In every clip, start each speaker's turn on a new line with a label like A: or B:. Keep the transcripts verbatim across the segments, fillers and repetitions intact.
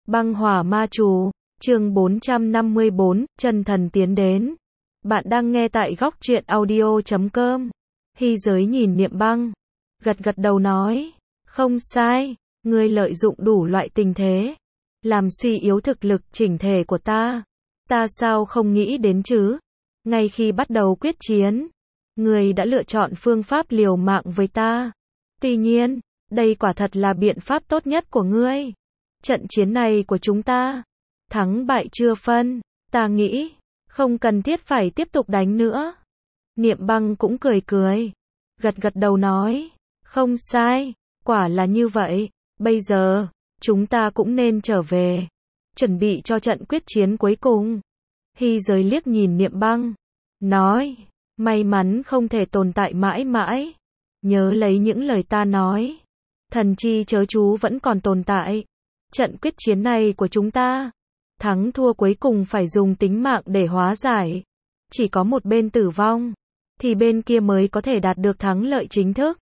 A: Băng hỏa ma chú, chương bốn trăm năm mươi bốn, chân thần tiến đến. Bạn đang nghe tại góc truyện audio chấm com. Hy giới nhìn Niệm Băng, gật gật đầu nói, không sai, ngươi lợi dụng đủ loại tình thế, làm suy yếu thực lực chỉnh thể của ta. Ta sao không nghĩ đến chứ? Ngay khi bắt đầu quyết chiến, ngươi đã lựa chọn phương pháp liều mạng với ta. Tuy nhiên, đây quả thật là biện pháp tốt nhất của ngươi. Trận chiến này của chúng ta, thắng bại chưa phân, ta nghĩ, không cần thiết phải tiếp tục đánh nữa. Niệm Băng cũng cười cười, gật gật đầu nói, không sai, quả là như vậy, bây giờ, chúng ta cũng nên trở về, chuẩn bị cho trận quyết chiến cuối cùng. Hy giới liếc nhìn Niệm Băng, nói, may mắn không thể tồn tại mãi mãi, nhớ lấy những lời ta nói, thần chi chớ chú vẫn còn tồn tại. Trận quyết chiến này của chúng ta, thắng thua cuối cùng phải dùng tính mạng để hóa giải. Chỉ có một bên tử vong, thì bên kia mới có thể đạt được thắng lợi chính thức.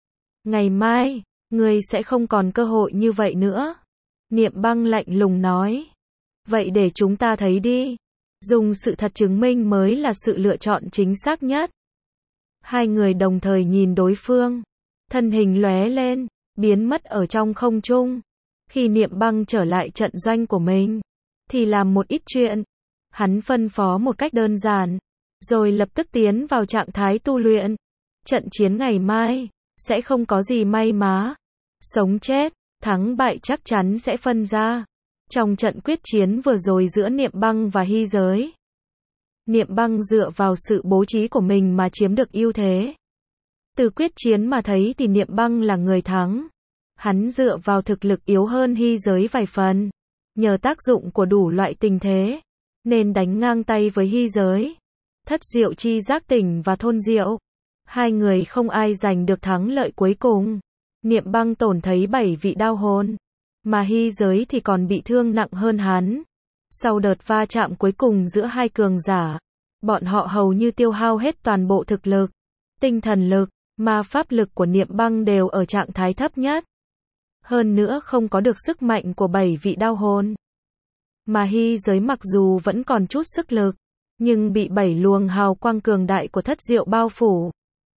A: Ngày mai, ngươi sẽ không còn cơ hội như vậy nữa. Niệm Băng lạnh lùng nói. Vậy để chúng ta thấy đi. Dùng sự thật chứng minh mới là sự lựa chọn chính xác nhất. Hai người đồng thời nhìn đối phương. Thân hình lóe lên, biến mất ở trong không trung. Khi Niệm Băng trở lại trận doanh của mình, thì làm một ít chuyện. Hắn phân phó một cách đơn giản, rồi lập tức tiến vào trạng thái tu luyện. Trận chiến ngày mai, sẽ không có gì may mắn. Sống chết, thắng bại chắc chắn sẽ phân ra. Trong trận quyết chiến vừa rồi giữa Niệm Băng và Hy giới, Niệm Băng dựa vào sự bố trí của mình mà chiếm được ưu thế. Từ quyết chiến mà thấy thì Niệm Băng là người thắng. Hắn dựa vào thực lực yếu hơn Hy giới vài phần, nhờ tác dụng của đủ loại tình thế, nên đánh ngang tay với Hy giới. Thất diệu chi giác tỉnh và thôn diệu, hai người không ai giành được thắng lợi cuối cùng. Niệm Băng tổn thấy bảy vị đao hồn, mà Hy giới thì còn bị thương nặng hơn hắn. Sau đợt va chạm cuối cùng giữa hai cường giả, bọn họ hầu như tiêu hao hết toàn bộ thực lực, tinh thần lực, ma pháp lực của Niệm Băng đều ở trạng thái thấp nhất. Hơn nữa không có được sức mạnh của bảy vị đao hồn. Mà Hy giới mặc dù vẫn còn chút sức lực, nhưng bị bảy luồng hào quang cường đại của thất diệu bao phủ.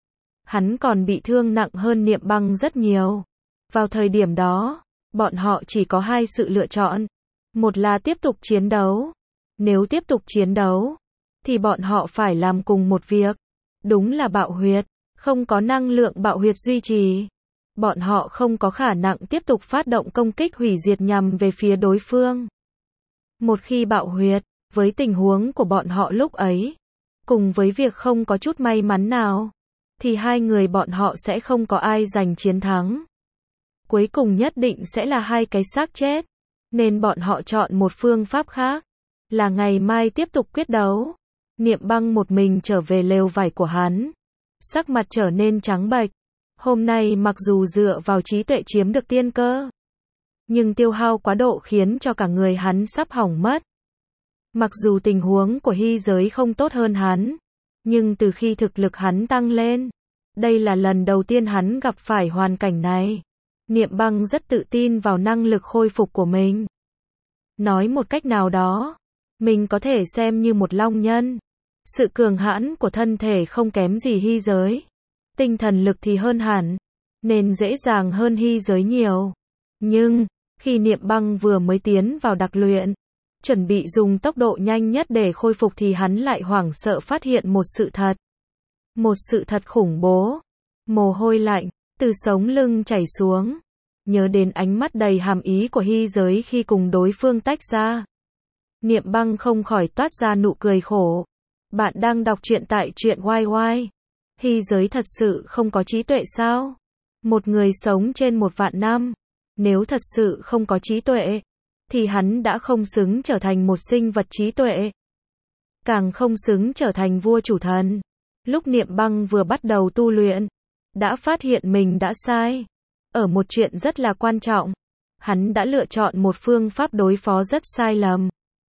A: Hắn còn bị thương nặng hơn Niệm Băng rất nhiều. Vào thời điểm đó, bọn họ chỉ có hai sự lựa chọn. Một là tiếp tục chiến đấu. Nếu tiếp tục chiến đấu, thì bọn họ phải làm cùng một việc. Đúng là bạo huyệt, không có năng lượng bạo huyệt duy trì. Bọn họ không có khả năng tiếp tục phát động công kích hủy diệt nhằm về phía đối phương. Một khi bạo huyệt, với tình huống của bọn họ lúc ấy, cùng với việc không có chút may mắn nào, thì hai người bọn họ sẽ không có ai giành chiến thắng. Cuối cùng nhất định sẽ là hai cái xác chết, nên bọn họ chọn một phương pháp khác, là ngày mai tiếp tục quyết đấu. Niệm Băng một mình trở về lều vải của hắn, sắc mặt trở nên trắng bệch. Hôm nay mặc dù dựa vào trí tuệ chiếm được tiên cơ, nhưng tiêu hao quá độ khiến cho cả người hắn sắp hỏng mất. Mặc dù tình huống của Hy giới không tốt hơn hắn, nhưng từ khi thực lực hắn tăng lên, đây là lần đầu tiên hắn gặp phải hoàn cảnh này. Niệm Băng rất tự tin vào năng lực khôi phục của mình. Nói một cách nào đó, mình có thể xem như một long nhân. Sự cường hãn của thân thể không kém gì Hy giới. Tinh thần lực thì hơn hẳn, nên dễ dàng hơn Hy giới nhiều. Nhưng, khi Niệm Băng vừa mới tiến vào đặc luyện, chuẩn bị dùng tốc độ nhanh nhất để khôi phục thì hắn lại hoảng sợ phát hiện một sự thật. Một sự thật khủng bố. Mồ hôi lạnh, từ sống lưng chảy xuống. Nhớ đến ánh mắt đầy hàm ý của Hy giới khi cùng đối phương tách ra. Niệm Băng không khỏi toát ra nụ cười khổ. Bạn đang đọc truyện tại truyện Y Y. Hy giới thật sự không có trí tuệ sao? Một người sống trên một vạn năm, nếu thật sự không có trí tuệ, thì hắn đã không xứng trở thành một sinh vật trí tuệ. Càng không xứng trở thành vua chủ thần. Lúc Niệm Băng vừa bắt đầu tu luyện, đã phát hiện mình đã sai. Ở một chuyện rất là quan trọng, hắn đã lựa chọn một phương pháp đối phó rất sai lầm.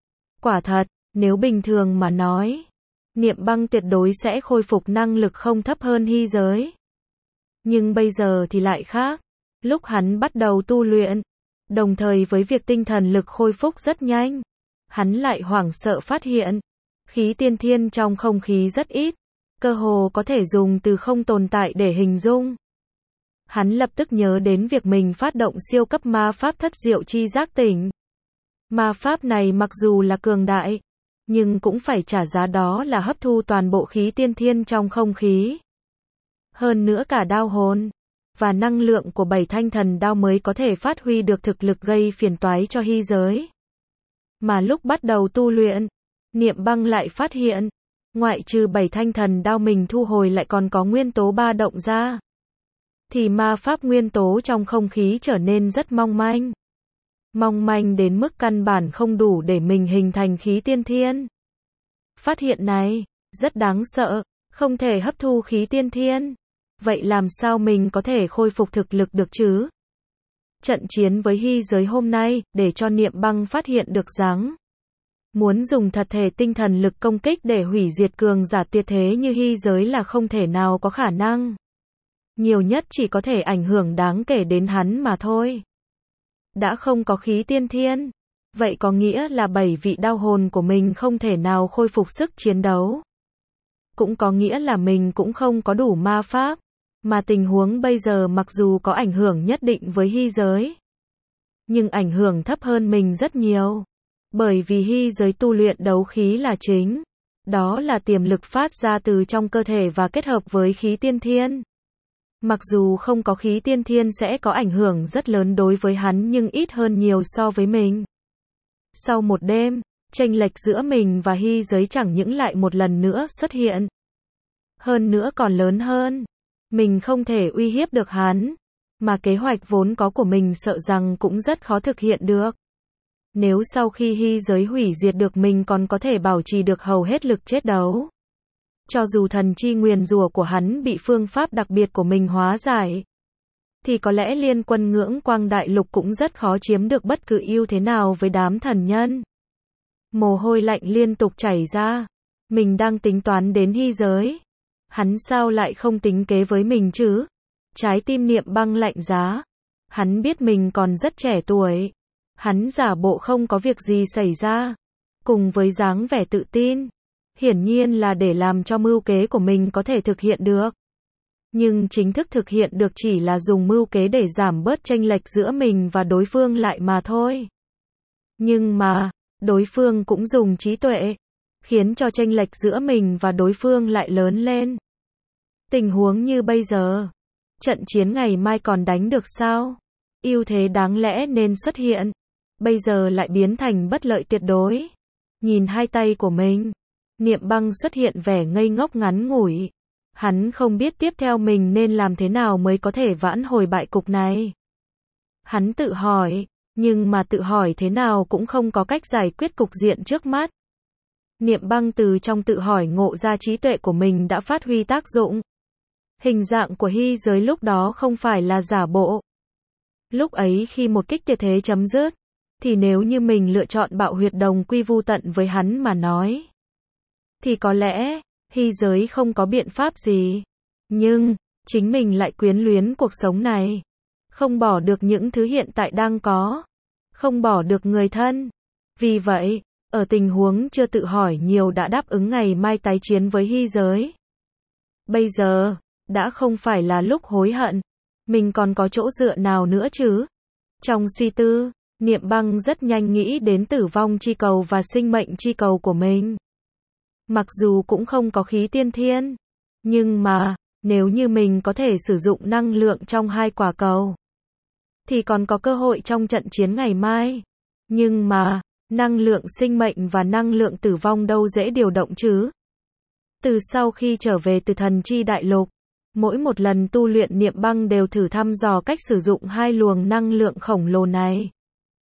A: Quả thật, nếu bình thường mà nói, Niệm Băng tuyệt đối sẽ khôi phục năng lực không thấp hơn Hy giới. Nhưng bây giờ thì lại khác. Lúc hắn bắt đầu tu luyện, Đồng thời với việc tinh thần lực khôi phục rất nhanh, hắn lại hoảng sợ phát hiện, khí tiên thiên trong không khí rất ít, cơ hồ có thể dùng từ không tồn tại để hình dung. Hắn lập tức nhớ đến việc mình phát động siêu cấp ma pháp thất diệu chi giác tỉnh. Ma pháp này mặc dù là cường đại, nhưng cũng phải trả giá, đó là hấp thu toàn bộ khí tiên thiên trong không khí. Hơn nữa cả đao hồn và năng lượng của bảy thanh thần đao mới có thể phát huy được thực lực gây phiền toái cho hy giới. Mà lúc bắt đầu tu luyện, Niệm Băng lại phát hiện, ngoại trừ bảy thanh thần đao mình thu hồi lại còn có nguyên tố ba động ra, thì ma pháp nguyên tố trong không khí trở nên rất mong manh. Mong manh đến mức căn bản không đủ để mình hình thành khí tiên thiên. Phát hiện này, rất đáng sợ, không thể hấp thu khí tiên thiên. Vậy làm sao mình có thể khôi phục thực lực được chứ? Trận chiến với hy giới hôm nay, để cho Niệm Băng phát hiện được rằng, muốn dùng thật thể tinh thần lực công kích để hủy diệt cường giả tuyệt thế như hy giới là không thể nào có khả năng. Nhiều nhất chỉ có thể ảnh hưởng đáng kể đến hắn mà thôi. Đã không có khí tiên thiên, vậy có nghĩa là bảy vị đao hồn của mình không thể nào khôi phục sức chiến đấu. Cũng có nghĩa là mình cũng không có đủ ma pháp, mà tình huống bây giờ mặc dù có ảnh hưởng nhất định với hy giới, nhưng ảnh hưởng thấp hơn mình rất nhiều. Bởi vì hy giới tu luyện đấu khí là chính, đó là tiềm lực phát ra từ trong cơ thể và kết hợp với khí tiên thiên. Mặc dù không có khí tiên thiên sẽ có ảnh hưởng rất lớn đối với hắn nhưng ít hơn nhiều so với mình. Sau một đêm, chênh lệch giữa mình và hy giới chẳng những lại một lần nữa xuất hiện. Hơn nữa còn lớn hơn. Mình không thể uy hiếp được hắn, mà kế hoạch vốn có của mình sợ rằng cũng rất khó thực hiện được. Nếu sau khi hy giới hủy diệt được mình còn có thể bảo trì được hầu hết lực chết đấu. Cho dù thần chi nguyền rủa của hắn bị phương pháp đặc biệt của mình hóa giải, thì có lẽ liên quân ngưỡng quang đại lục cũng rất khó chiếm được bất cứ ưu thế nào với đám thần nhân. Mồ hôi lạnh liên tục chảy ra. Mình đang tính toán đến hy giới. Hắn sao lại không tính kế với mình chứ? Trái tim Niệm Băng lạnh giá. Hắn biết mình còn rất trẻ tuổi. Hắn giả bộ không có việc gì xảy ra. Cùng với dáng vẻ tự tin. Hiển nhiên là để làm cho mưu kế của mình có thể thực hiện được. Nhưng chính thức thực hiện được chỉ là dùng mưu kế để giảm bớt chênh lệch giữa mình và đối phương lại mà thôi. Nhưng mà, đối phương cũng dùng trí tuệ, khiến cho chênh lệch giữa mình và đối phương lại lớn lên. Tình huống như bây giờ, trận chiến ngày mai còn đánh được sao? Ưu thế đáng lẽ nên xuất hiện, bây giờ lại biến thành bất lợi tuyệt đối. Nhìn hai tay của mình, Niệm Băng xuất hiện vẻ ngây ngốc ngắn ngủi. Hắn không biết tiếp theo mình nên làm thế nào mới có thể vãn hồi bại cục này. Hắn tự hỏi, nhưng mà tự hỏi thế nào cũng không có cách giải quyết cục diện trước mắt. Niệm Băng từ trong tự hỏi ngộ ra trí tuệ của mình đã phát huy tác dụng. Hình dạng của hy giới lúc đó không phải là giả bộ. Lúc ấy khi một kích tuyệt thế chấm dứt, thì nếu như mình lựa chọn bạo huyệt đồng quy vu tận với hắn mà nói, thì có lẽ hy giới không có biện pháp gì. Nhưng, chính mình lại quyến luyến cuộc sống này. Không bỏ được những thứ hiện tại đang có. Không bỏ được người thân. Vì vậy, ở tình huống chưa tự hỏi nhiều đã đáp ứng ngày mai tái chiến với hy giới. Bây giờ, đã không phải là lúc hối hận. Mình còn có chỗ dựa nào nữa chứ? Trong suy tư, Niệm Băng rất nhanh nghĩ đến tử vong chi cầu và sinh mệnh chi cầu của mình. Mặc dù cũng không có khí tiên thiên, nhưng mà, nếu như mình có thể sử dụng năng lượng trong hai quả cầu, thì còn có cơ hội trong trận chiến ngày mai. Nhưng mà, năng lượng sinh mệnh và năng lượng tử vong đâu dễ điều động chứ? Từ sau khi trở về từ thần chi đại lục, mỗi một lần tu luyện Niệm Băng đều thử thăm dò cách sử dụng hai luồng năng lượng khổng lồ này.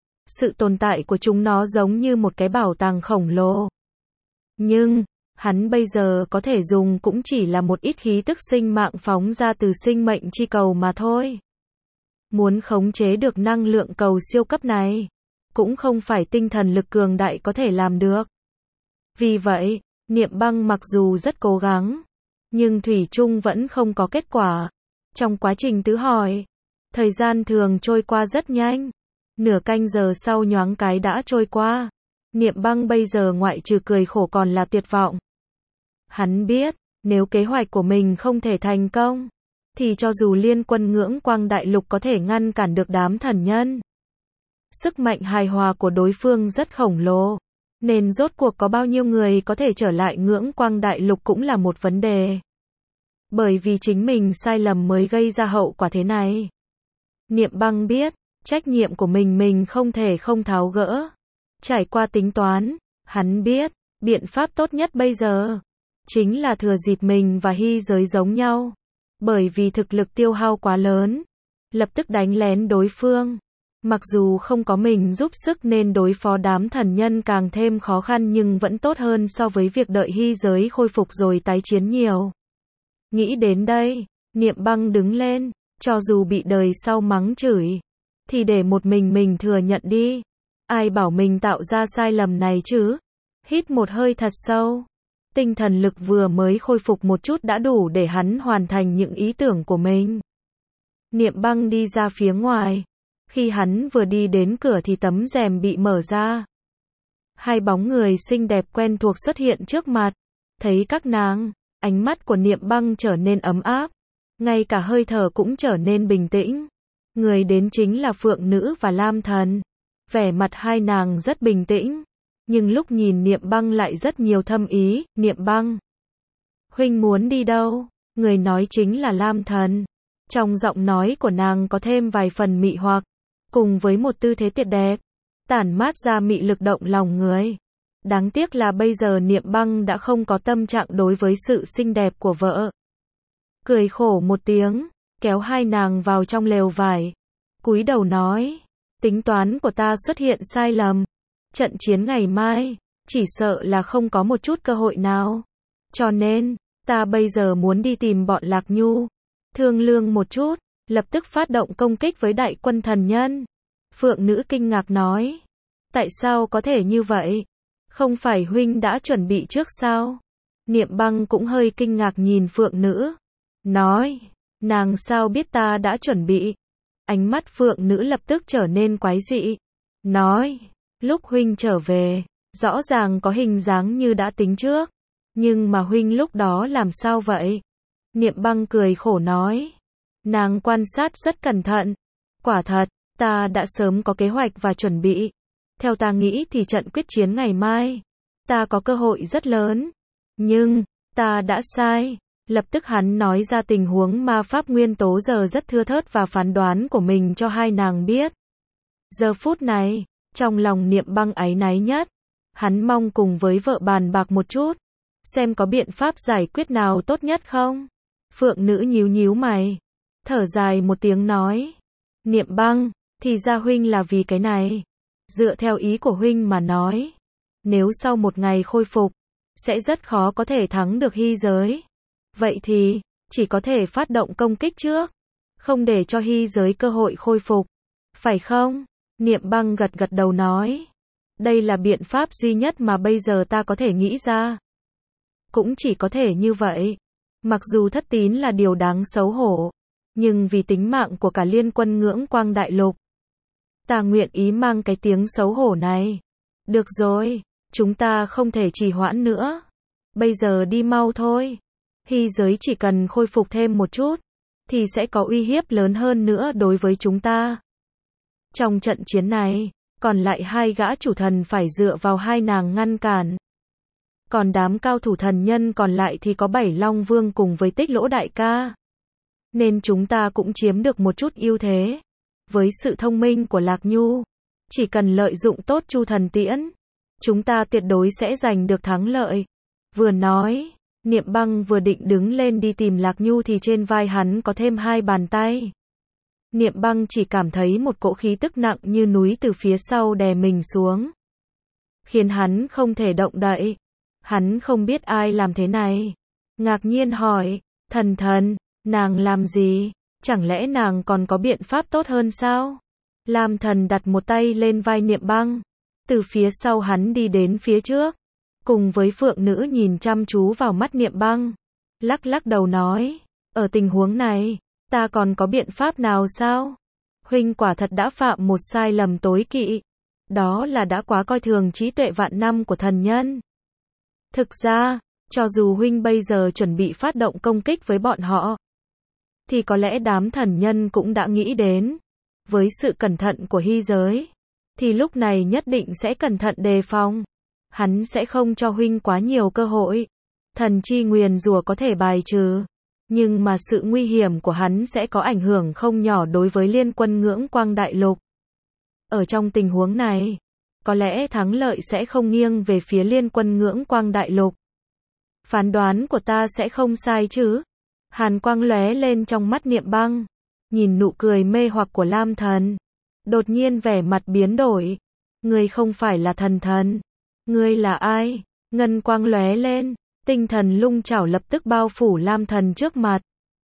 A: Sự tồn tại của chúng nó giống như một cái bảo tàng khổng lồ. Nhưng, hắn bây giờ có thể dùng cũng chỉ là một ít khí tức sinh mạng phóng ra từ sinh mệnh chi cầu mà thôi. Muốn khống chế được năng lượng cầu siêu cấp này, cũng không phải tinh thần lực cường đại có thể làm được. Vì vậy, Niệm Băng mặc dù rất cố gắng, nhưng thủy chung vẫn không có kết quả. Trong quá trình tự hỏi, thời gian thường trôi qua rất nhanh. Nửa canh giờ sau nhoáng cái đã trôi qua. Niệm Băng bây giờ ngoại trừ cười khổ còn là tuyệt vọng. Hắn biết, nếu kế hoạch của mình không thể thành công, thì cho dù liên quân Ngưỡng Quang Đại Lục có thể ngăn cản được đám thần nhân, sức mạnh hài hòa của đối phương rất khổng lồ, nên rốt cuộc có bao nhiêu người có thể trở lại Ngưỡng Quang Đại Lục cũng là một vấn đề. Bởi vì chính mình sai lầm mới gây ra hậu quả thế này. Niệm Băng biết, trách nhiệm của mình mình không thể không tháo gỡ. Trải qua tính toán, hắn biết, biện pháp tốt nhất bây giờ chính là thừa dịp mình và Hy Giới giống nhau. Bởi vì thực lực tiêu hao quá lớn, lập tức đánh lén đối phương. Mặc dù không có mình giúp sức nên đối phó đám thần nhân càng thêm khó khăn nhưng vẫn tốt hơn so với việc đợi Hy Giới khôi phục rồi tái chiến nhiều. Nghĩ đến đây, Niệm Băng đứng lên, cho dù bị đời sau mắng chửi, thì để một mình mình thừa nhận đi. Ai bảo mình tạo ra sai lầm này chứ? Hít một hơi thật sâu. Tinh thần lực vừa mới khôi phục một chút đã đủ để hắn hoàn thành những ý tưởng của mình. Niệm Băng đi ra phía ngoài. Khi hắn vừa đi đến cửa thì tấm rèm bị mở ra. Hai bóng người xinh đẹp quen thuộc xuất hiện trước mặt. Thấy các nàng, ánh mắt của Niệm Băng trở nên ấm áp. Ngay cả hơi thở cũng trở nên bình tĩnh. Người đến chính là Phượng Nữ và Lam Thần. Vẻ mặt hai nàng rất bình tĩnh. Nhưng lúc nhìn Niệm Băng lại rất nhiều thâm ý. Niệm Băng, huynh muốn đi đâu? Người nói chính là Lam Thần. Trong giọng nói của nàng có thêm vài phần mị hoặc, cùng với một tư thế tuyệt đẹp, tản mát ra mị lực động lòng người. Đáng tiếc là bây giờ Niệm Băng đã không có tâm trạng đối với sự xinh đẹp của vợ. Cười khổ một tiếng, kéo hai nàng vào trong lều vải. Cúi đầu nói, tính toán của ta xuất hiện sai lầm. Trận chiến ngày mai, chỉ sợ là không có một chút cơ hội nào. Cho nên, ta bây giờ muốn đi tìm bọn Lạc Nhu. Thương lượng một chút, lập tức phát động công kích với đại quân thần nhân. Phượng Nữ kinh ngạc nói, tại sao có thể như vậy? Không phải huynh đã chuẩn bị trước sao? Niệm Băng cũng hơi kinh ngạc nhìn Phượng Nữ. Nói, nàng sao biết ta đã chuẩn bị? Ánh mắt Phượng Nữ lập tức trở nên quái dị. Nói, lúc huynh trở về, rõ ràng có hình dáng như đã tính trước. Nhưng mà huynh lúc đó làm sao vậy? Niệm Băng cười khổ nói. Nàng quan sát rất cẩn thận. Quả thật, ta đã sớm có kế hoạch và chuẩn bị. Theo ta nghĩ thì trận quyết chiến ngày mai, ta có cơ hội rất lớn. Nhưng, ta đã sai. Lập tức hắn nói ra tình huống ma pháp nguyên tố giờ rất thưa thớt và phán đoán của mình cho hai nàng biết. Giờ phút này, trong lòng Niệm Băng áy náy nhất, hắn mong cùng với vợ bàn bạc một chút, xem có biện pháp giải quyết nào tốt nhất không. Phượng Nữ nhíu nhíu mày, thở dài một tiếng nói, Niệm Băng, thì ra huynh là vì cái này. Dựa theo ý của huynh mà nói, nếu sau một ngày khôi phục, sẽ rất khó có thể thắng được Hy Giới. Vậy thì, chỉ có thể phát động công kích trước, không để cho Hy Giới cơ hội khôi phục. Phải không? Niệm Băng gật gật đầu nói. Đây là biện pháp duy nhất mà bây giờ ta có thể nghĩ ra. Cũng chỉ có thể như vậy. Mặc dù thất tín là điều đáng xấu hổ, nhưng vì tính mạng của cả liên quân Ngưỡng Quang Đại Lục, ta nguyện ý mang cái tiếng xấu hổ này. Được rồi, chúng ta không thể trì hoãn nữa. Bây giờ đi mau thôi. Hy Giới chỉ cần khôi phục thêm một chút, thì sẽ có uy hiếp lớn hơn nữa đối với chúng ta. Trong trận chiến này, còn lại hai gã chủ thần phải dựa vào hai nàng ngăn cản. Còn đám cao thủ thần nhân còn lại thì có Bảy Long Vương cùng với Tích Lỗ đại ca. Nên chúng ta cũng chiếm được một chút ưu thế. Với sự thông minh của Lạc Nhu, chỉ cần lợi dụng tốt Chu Thần Tiễn, chúng ta tuyệt đối sẽ giành được thắng lợi. Vừa nói, Niệm Băng vừa định đứng lên đi tìm Lạc Nhu thì trên vai hắn có thêm hai bàn tay. Niệm Băng chỉ cảm thấy một cỗ khí tức nặng như núi từ phía sau đè mình xuống, khiến hắn không thể động đậy. Hắn không biết ai làm thế này. Ngạc nhiên hỏi, thần thần, nàng làm gì? Chẳng lẽ nàng còn có biện pháp tốt hơn sao? Lam Thần đặt một tay lên vai Niệm Băng, từ phía sau hắn đi đến phía trước, cùng với Phượng Nữ nhìn chăm chú vào mắt Niệm Băng, lắc lắc đầu nói, ở tình huống này, ta còn có biện pháp nào sao? huynh quả thật đã phạm một sai lầm tối kỵ. Đó là đã quá coi thường trí tuệ vạn năm của thần nhân. Thực ra, cho dù huynh bây giờ chuẩn bị phát động công kích với bọn họ, thì có lẽ đám thần nhân cũng đã nghĩ đến, với sự cẩn thận của hy giới, thì lúc này nhất định sẽ cẩn thận đề phòng. Hắn sẽ không cho huynh quá nhiều cơ hội. Thần chi nguyền rủa có thể bài trừ, nhưng mà sự nguy hiểm của hắn sẽ có ảnh hưởng không nhỏ đối với liên quân ngưỡng quang đại lục. Ở trong tình huống này, có lẽ thắng lợi sẽ không nghiêng về phía liên quân ngưỡng quang đại lục. Phán đoán của ta sẽ không sai chứ? Hàn quang lóe lên trong mắt Niệm Băng, nhìn nụ cười mê hoặc của Lam Thần, đột nhiên vẻ mặt biến đổi. Ngươi không phải là thần thần, ngươi là ai? Ngân quang lóe lên, tinh thần lung chảo lập tức bao phủ Lam Thần trước mặt.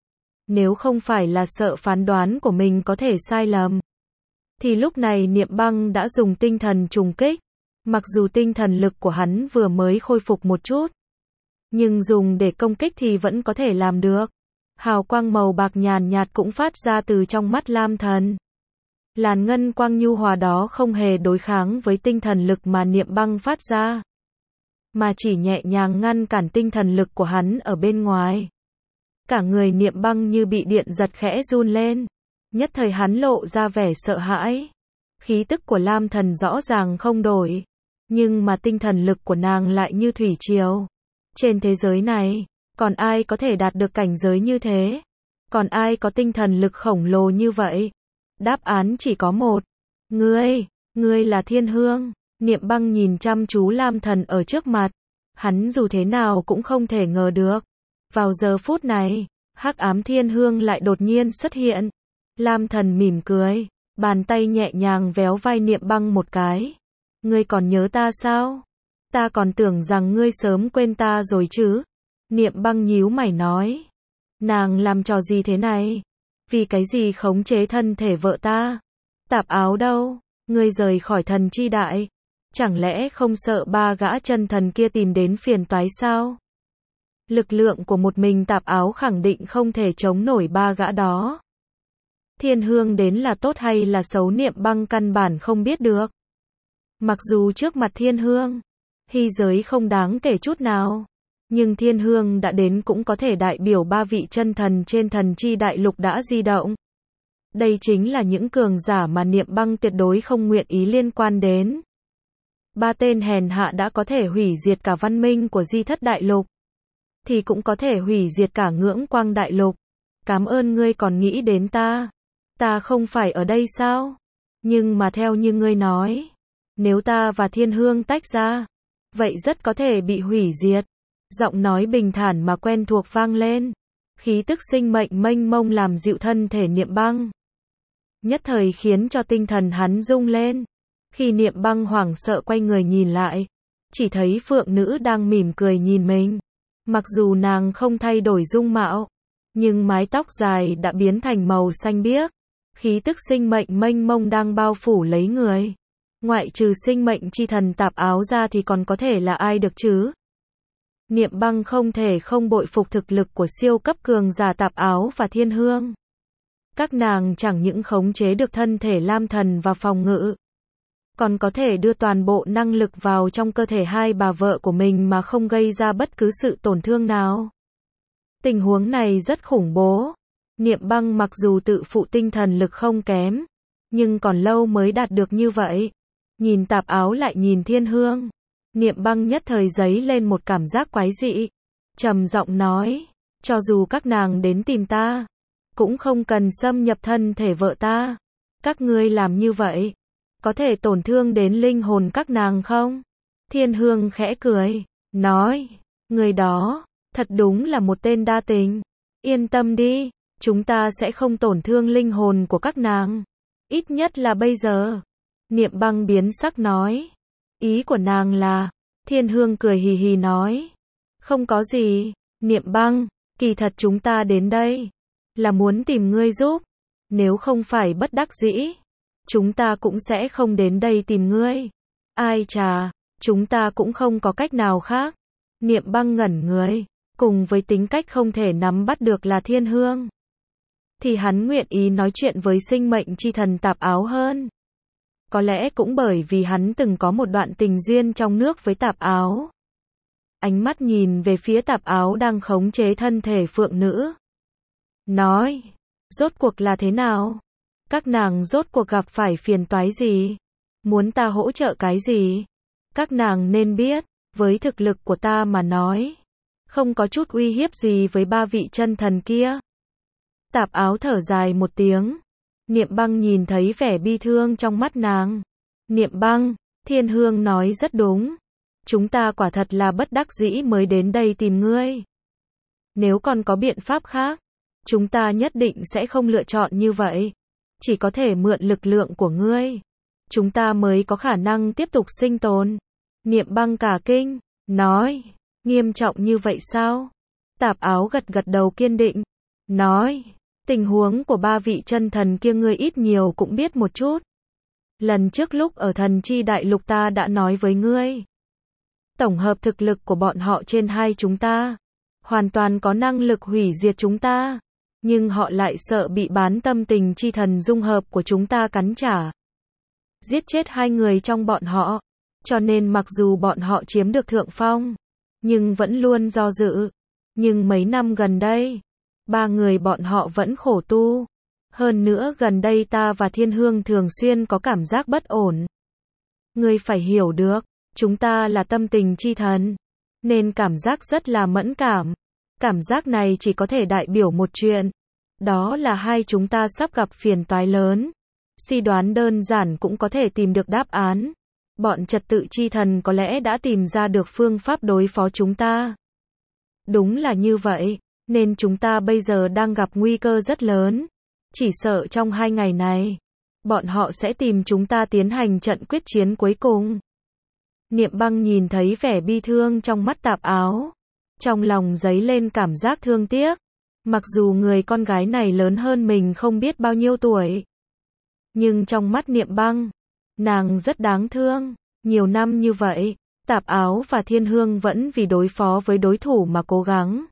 A: Nếu không phải là sợ phán đoán của mình có thể sai lầm, thì lúc này Niệm Băng đã dùng tinh thần trùng kích. Mặc dù tinh thần lực của hắn vừa mới khôi phục một chút, nhưng dùng để công kích thì vẫn có thể làm được. Hào quang màu bạc nhàn nhạt cũng phát ra từ trong mắt Lam Thần. Làn ngân quang nhu hòa đó không hề đối kháng với tinh thần lực mà Niệm Băng phát ra, mà chỉ nhẹ nhàng ngăn cản tinh thần lực của hắn ở bên ngoài. Cả người Niệm Băng như bị điện giật khẽ run lên. Nhất thời hắn lộ ra vẻ sợ hãi. Khí tức của Lam Thần rõ ràng không đổi, nhưng mà tinh thần lực của nàng lại như thủy triều. Trên thế giới này, còn ai có thể đạt được cảnh giới như thế? Còn ai có tinh thần lực khổng lồ như vậy? Đáp án chỉ có một. Ngươi, ngươi là Thiên Hương. Niệm Băng nhìn chăm chú Lam Thần ở trước mặt. Hắn dù thế nào cũng không thể ngờ được. Vào giờ phút này, hắc ám Thiên Hương lại đột nhiên xuất hiện. Lam Thần mỉm cười, bàn tay nhẹ nhàng véo vai Niệm Băng một cái. Ngươi còn nhớ ta sao? Ta còn tưởng rằng ngươi sớm quên ta rồi chứ. Niệm Băng nhíu mày nói. Nàng làm trò gì thế này? Vì cái gì khống chế thân thể vợ ta? Tạp áo đâu? Ngươi rời khỏi thần chi đại. Chẳng lẽ không sợ ba gã chân thần kia tìm đến phiền toái sao? Lực lượng của một mình Tạp áo khẳng định không thể chống nổi ba gã đó. Thiên Hương đến là tốt hay là xấu Niệm Băng căn bản không biết được. Mặc dù trước mặt Thiên Hương, hy giới không đáng kể chút nào, nhưng Thiên Hương đã đến cũng có thể đại biểu ba vị chân thần trên thần chi đại lục đã di động. Đây chính là những cường giả mà Niệm Băng tuyệt đối không nguyện ý liên quan đến. Ba tên hèn hạ đã có thể hủy diệt cả văn minh của Di Thất đại lục, thì cũng có thể hủy diệt cả ngưỡng quang đại lục. Cảm ơn ngươi còn nghĩ đến ta. Ta không phải ở đây sao? Nhưng mà theo như ngươi nói, nếu ta và Thiên Hương tách ra, vậy rất có thể bị hủy diệt. Giọng nói bình thản mà quen thuộc vang lên. Khí tức sinh mệnh mênh mông làm dịu thân thể Niệm Băng. Nhất thời khiến cho tinh thần hắn rung lên. Khi Niệm Băng hoảng sợ quay người nhìn lại, chỉ thấy phượng nữ đang mỉm cười nhìn mình. Mặc dù nàng không thay đổi dung mạo, nhưng mái tóc dài đã biến thành màu xanh biếc. Khí tức sinh mệnh mênh mông đang bao phủ lấy người. Ngoại trừ sinh mệnh chi thần Tạp áo ra thì còn có thể là ai được chứ? Niệm Băng không thể không bội phục thực lực của siêu cấp cường giả Tạp áo và Thiên Hương. Các nàng chẳng những khống chế được thân thể Lam Thần và phòng ngự, còn có thể đưa toàn bộ năng lực vào trong cơ thể hai bà vợ của mình mà không gây ra bất cứ sự tổn thương nào. Tình huống này rất khủng bố. Niệm Băng mặc dù tự phụ tinh thần lực không kém, nhưng còn lâu mới đạt được như vậy. Nhìn Tạp áo lại nhìn Thiên Hương, Niệm Băng nhất thời dấy lên một cảm giác quái dị. Trầm giọng nói, cho dù các nàng đến tìm ta, cũng không cần xâm nhập thân thể vợ ta. Các ngươi làm như vậy, có thể tổn thương đến linh hồn các nàng không? Thiên Hương khẽ cười, nói, người đó, thật đúng là một tên đa tình. Yên tâm đi, chúng ta sẽ không tổn thương linh hồn của các nàng. Ít nhất là bây giờ. Niệm Băng biến sắc nói. Ý của nàng là, Thiên Hương cười hì hì nói. Không có gì, Niệm Băng, kỳ thật chúng ta đến đây, là muốn tìm ngươi giúp. Nếu không phải bất đắc dĩ, chúng ta cũng sẽ không đến đây tìm ngươi. Ai chà, chúng ta cũng không có cách nào khác. Niệm Băng ngẩn người, cùng với tính cách không thể nắm bắt được là Thiên Hương. thì hắn nguyện ý nói chuyện với sinh mệnh chi thần Tạp Áo hơn. Có lẽ cũng bởi vì hắn từng có một đoạn tình duyên trong nước với Tạp Áo. Ánh mắt nhìn về phía Tạp Áo đang khống chế thân thể phượng nữ. Nói, rốt cuộc là thế nào? Các nàng rốt cuộc gặp phải phiền toái gì? Muốn ta hỗ trợ cái gì? Các nàng nên biết, với thực lực của ta mà nói, không có chút uy hiếp gì với ba vị chân thần kia. Tạp Áo thở dài một tiếng. Niệm Băng nhìn thấy vẻ bi thương trong mắt nàng. Niệm Băng, Thiên Hương nói rất đúng. Chúng ta quả thật là bất đắc dĩ mới đến đây tìm ngươi. Nếu còn có biện pháp khác, chúng ta nhất định sẽ không lựa chọn như vậy. Chỉ có thể mượn lực lượng của ngươi, chúng ta mới có khả năng tiếp tục sinh tồn. Niệm Băng cả kinh, nói, nghiêm trọng như vậy sao? Tạp Áo gật gật đầu kiên định, nói, tình huống của ba vị chân thần kia ngươi ít nhiều cũng biết một chút. Lần trước lúc ở Thần Chi Đại Lục ta đã nói với ngươi. Tổng hợp thực lực của bọn họ trên hai chúng ta, hoàn toàn có năng lực hủy diệt chúng ta. Nhưng họ lại sợ bị bán tâm tình chi thần dung hợp của chúng ta cắn trả. Giết chết hai người trong bọn họ. Cho nên mặc dù bọn họ chiếm được thượng phong, nhưng vẫn luôn do dự. Nhưng mấy năm gần đây, ba người bọn họ vẫn khổ tu. Hơn nữa gần đây ta và Thiên Hương thường xuyên có cảm giác bất ổn. Ngươi phải hiểu được, chúng ta là tâm tình chi thần, nên cảm giác rất là mẫn cảm. Cảm giác này chỉ có thể đại biểu một chuyện. Đó là hai chúng ta sắp gặp phiền toái lớn. Suy đoán đơn giản cũng có thể tìm được đáp án. Bọn trật tự chi thần có lẽ đã tìm ra được phương pháp đối phó chúng ta. Đúng là như vậy, nên chúng ta bây giờ đang gặp nguy cơ rất lớn. Chỉ sợ trong hai ngày này, bọn họ sẽ tìm chúng ta tiến hành trận quyết chiến cuối cùng. Niệm Băng nhìn thấy vẻ bi thương trong mắt Tạp Áo. Trong lòng dấy lên cảm giác thương tiếc. Mặc dù người con gái này lớn hơn mình không biết bao nhiêu tuổi. Nhưng trong mắt Niệm Băng, nàng rất đáng thương. Nhiều năm như vậy, Tạp Áo và Thiên Hương vẫn vì đối phó với đối thủ mà cố gắng.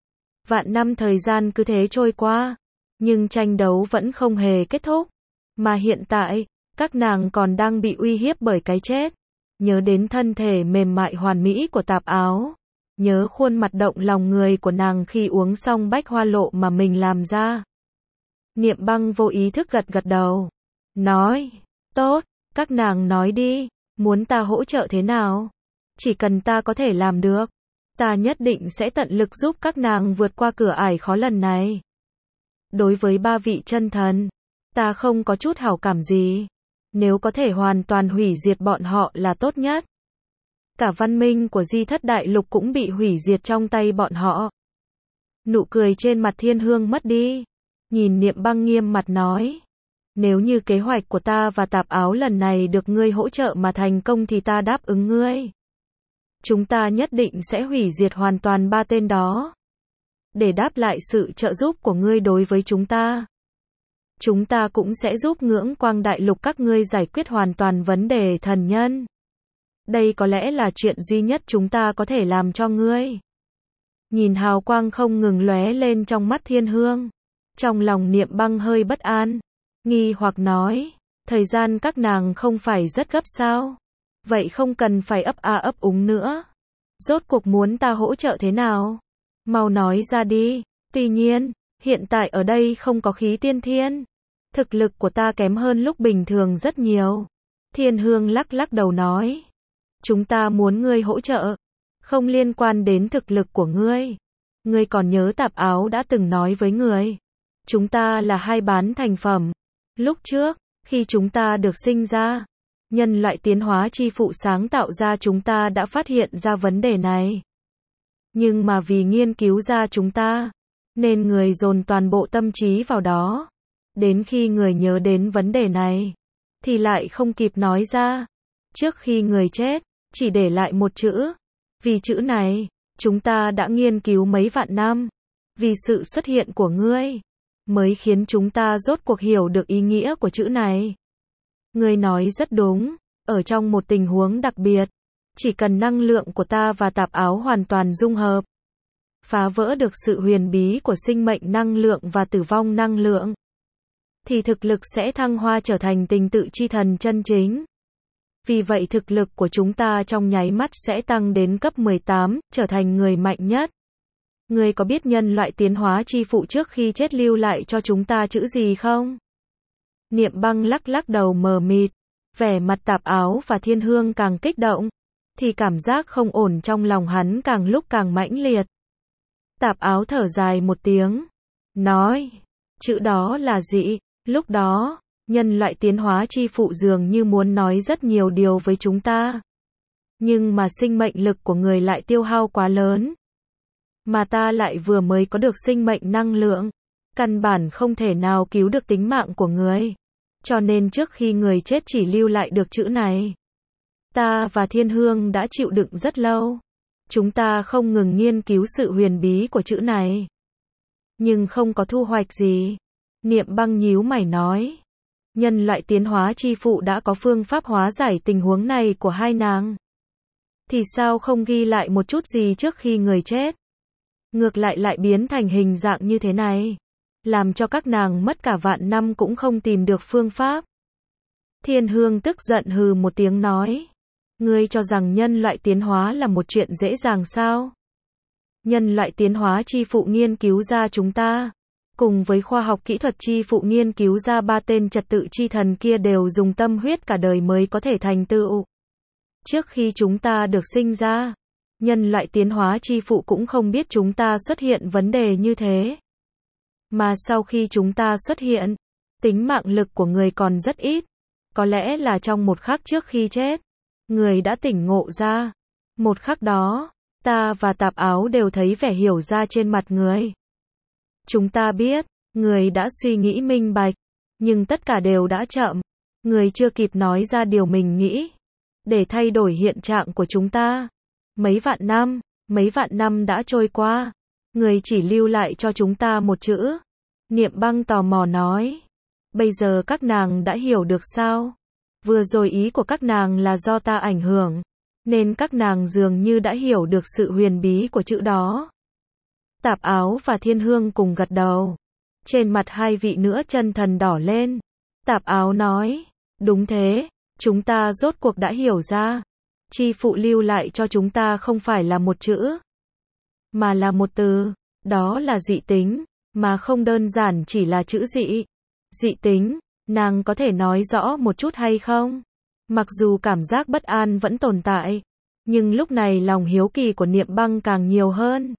A: Vạn năm thời gian cứ thế trôi qua. Nhưng tranh đấu vẫn không hề kết thúc. Mà hiện tại, các nàng còn đang bị uy hiếp bởi cái chết. Nhớ đến thân thể mềm mại hoàn mỹ của Tạp Áo. Nhớ khuôn mặt động lòng người của nàng khi uống xong bách hoa lộ mà mình làm ra. Niệm Băng vô ý thức gật gật đầu. Nói, tốt, các nàng nói đi, muốn ta hỗ trợ thế nào? Chỉ cần ta có thể làm được, ta nhất định sẽ tận lực giúp các nàng vượt qua cửa ải khó lần này. Đối với ba vị chân thần, ta không có chút hảo cảm gì. Nếu có thể hoàn toàn hủy diệt bọn họ là tốt nhất. Cả văn minh của Di Thất Đại Lục cũng bị hủy diệt trong tay bọn họ. Nụ cười trên mặt Thiên Hương mất đi. Nhìn Niệm Băng nghiêm mặt nói. Nếu như kế hoạch của ta và Tạp Áo lần này được ngươi hỗ trợ mà thành công thì ta đáp ứng ngươi. Chúng ta nhất định sẽ hủy diệt hoàn toàn ba tên đó. Để đáp lại sự trợ giúp của ngươi đối với chúng ta. Chúng ta cũng sẽ giúp Ngưỡng Quang Đại Lục các ngươi giải quyết hoàn toàn vấn đề thần nhân. Đây có lẽ là chuyện duy nhất chúng ta có thể làm cho ngươi. Nhìn hào quang không ngừng lóe lên trong mắt Thiên Hương. Trong lòng Niệm Băng hơi bất an. Nghi hoặc nói, thời gian các nàng không phải rất gấp sao? Vậy không cần phải ấp a ấp úng nữa. Rốt cuộc muốn ta hỗ trợ thế nào? Mau nói ra đi. Tuy nhiên, hiện tại ở đây không có khí tiên thiên. Thực lực của ta kém hơn lúc bình thường rất nhiều. Thiên Hương lắc lắc đầu nói. Chúng ta muốn ngươi hỗ trợ. Không liên quan đến thực lực của ngươi. Ngươi còn nhớ Tạp Áo đã từng nói với ngươi. Chúng ta là hai bán thành phẩm. Lúc trước, khi chúng ta được sinh ra, nhân loại tiến hóa chi phụ sáng tạo ra chúng ta đã phát hiện ra vấn đề này. Nhưng mà vì nghiên cứu ra chúng ta, nên người dồn toàn bộ tâm trí vào đó. Đến khi người nhớ đến vấn đề này, thì lại không kịp nói ra. Trước khi người chết, chỉ để lại một chữ. Vì chữ này, chúng ta đã nghiên cứu mấy vạn năm. Vì sự xuất hiện của ngươi, mới khiến chúng ta rốt cuộc hiểu được ý nghĩa của chữ này. Ngươi nói rất đúng, ở trong một tình huống đặc biệt, chỉ cần năng lượng của ta và Tạp Áo hoàn toàn dung hợp, phá vỡ được sự huyền bí của sinh mệnh năng lượng và tử vong năng lượng, thì thực lực sẽ thăng hoa trở thành tình tự chi thần chân chính. Vì vậy thực lực của chúng ta trong nháy mắt sẽ tăng đến cấp mười tám, trở thành người mạnh nhất. Ngươi có biết nhân loại tiến hóa chi phụ trước khi chết lưu lại cho chúng ta chữ gì không? Niệm Băng lắc lắc đầu mờ mịt, vẻ mặt Tạp Áo và Thiên Hương càng kích động, thì cảm giác không ổn trong lòng hắn càng lúc càng mãnh liệt. Tạp Áo thở dài một tiếng, nói, chữ đó là gì? Lúc đó, nhân loại tiến hóa chi phụ dường như muốn nói rất nhiều điều với chúng ta. Nhưng mà sinh mệnh lực của người lại tiêu hao quá lớn. Mà ta lại vừa mới có được sinh mệnh năng lượng. Căn bản không thể nào cứu được tính mạng của người. Cho nên trước khi người chết chỉ lưu lại được chữ này. Ta và Thiên Hương đã chịu đựng rất lâu. Chúng ta không ngừng nghiên cứu sự huyền bí của chữ này. Nhưng không có thu hoạch gì. Niệm Băng nhíu mày nói. Nhân loại tiến hóa chi phụ đã có phương pháp hóa giải tình huống này của hai nàng. Thì sao không ghi lại một chút gì trước khi người chết? Ngược lại lại biến thành hình dạng như thế này. Làm cho các nàng mất cả vạn năm cũng không tìm được phương pháp. Thiên Hương tức giận hừ một tiếng nói. Ngươi cho rằng nhân loại tiến hóa là một chuyện dễ dàng sao? Nhân loại tiến hóa chi phụ nghiên cứu ra chúng ta. Cùng với khoa học kỹ thuật chi phụ nghiên cứu ra ba tên trật tự chi thần kia đều dùng tâm huyết cả đời mới có thể thành tựu. Trước khi chúng ta được sinh ra, nhân loại tiến hóa chi phụ cũng không biết chúng ta xuất hiện vấn đề như thế. Mà sau khi chúng ta xuất hiện, tính mạng lực của người còn rất ít. Có lẽ là trong một khắc trước khi chết, người đã tỉnh ngộ ra. Một khắc đó, ta và Tạp Áo đều thấy vẻ hiểu ra trên mặt người. Chúng ta biết, người đã suy nghĩ minh bạch, nhưng tất cả đều đã chậm. Người chưa kịp nói ra điều mình nghĩ, để thay đổi hiện trạng của chúng ta. Mấy vạn năm, mấy vạn năm đã trôi qua, người chỉ lưu lại cho chúng ta một chữ. Niệm Băng tò mò nói, bây giờ các nàng đã hiểu được sao? Vừa rồi ý của các nàng là do ta ảnh hưởng, nên các nàng dường như đã hiểu được sự huyền bí của chữ đó. Tạp Áo và Thiên Hương cùng gật đầu. Trên mặt hai vị nữa chân thần đỏ lên. Tạp Áo nói, đúng thế, chúng ta rốt cuộc đã hiểu ra. Chi phụ lưu lại cho chúng ta không phải là một chữ, mà là một từ, đó là dị tính, mà không đơn giản chỉ là chữ dị. Dị tính, nàng có thể nói rõ một chút hay không? Mặc dù cảm giác bất an vẫn tồn tại, nhưng lúc này lòng hiếu kỳ của Niệm Băng càng nhiều hơn.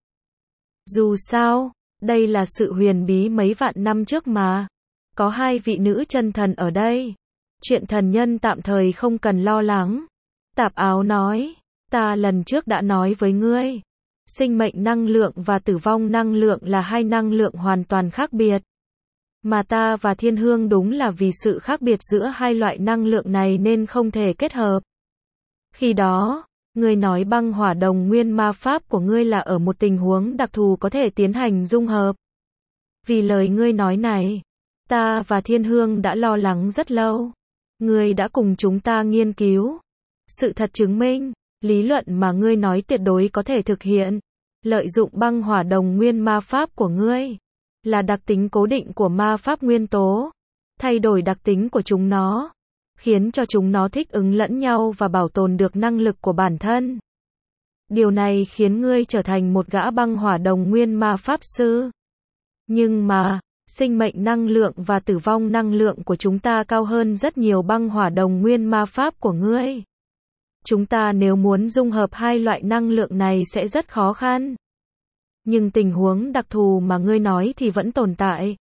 A: Dù sao, đây là sự huyền bí mấy vạn năm trước mà. Có hai vị nữ chân thần ở đây. Chuyện thần nhân tạm thời không cần lo lắng. Tạp Áo nói, ta lần trước đã nói với ngươi. Sinh mệnh năng lượng và tử vong năng lượng là hai năng lượng hoàn toàn khác biệt. Mà ta và Thiên Hương đúng là vì sự khác biệt giữa hai loại năng lượng này nên không thể kết hợp. Khi đó, ngươi nói băng hỏa đồng nguyên ma pháp của ngươi là ở một tình huống đặc thù có thể tiến hành dung hợp. Vì lời ngươi nói này, ta và Thiên Hương đã lo lắng rất lâu. Ngươi đã cùng chúng ta nghiên cứu. Sự thật chứng minh, lý luận mà ngươi nói tuyệt đối có thể thực hiện. Lợi dụng băng hỏa đồng nguyên ma pháp của ngươi, là đặc tính cố định của ma pháp nguyên tố. Thay đổi đặc tính của chúng nó, khiến cho chúng nó thích ứng lẫn nhau và bảo tồn được năng lực của bản thân. Điều này khiến ngươi trở thành một gã băng hỏa đồng nguyên ma pháp sư. Nhưng mà, sinh mệnh năng lượng và tử vong năng lượng của chúng ta cao hơn rất nhiều băng hỏa đồng nguyên ma pháp của ngươi. Chúng ta nếu muốn dung hợp hai loại năng lượng này sẽ rất khó khăn. Nhưng tình huống đặc thù mà ngươi nói thì vẫn tồn tại.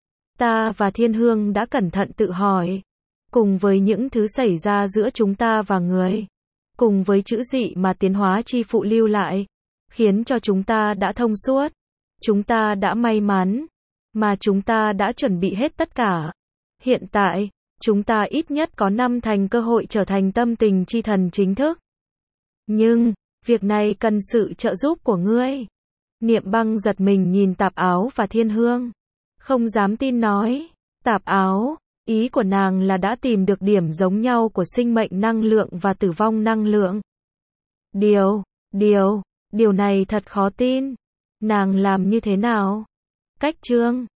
A: Ta và Thiên Hương đã cẩn thận tự hỏi. Cùng với những thứ xảy ra giữa chúng ta và người, cùng với chữ dị mà tiến hóa chi phụ lưu lại, khiến cho chúng ta đã thông suốt. Chúng ta đã may mắn, mà chúng ta đã chuẩn bị hết tất cả. Hiện tại, chúng ta ít nhất có năm thành cơ hội trở thành tâm tình chi thần chính thức. Nhưng, việc này cần sự trợ giúp của ngươi. Niệm Băng giật mình nhìn Tạp Áo và Thiên Hương. Không dám tin nói, Tạp Áo, ý của nàng là đã tìm được điểm giống nhau của sinh mệnh năng lượng và tử vong năng lượng. Điều, điều, điều này thật khó tin. Nàng làm như thế nào? Cách trương.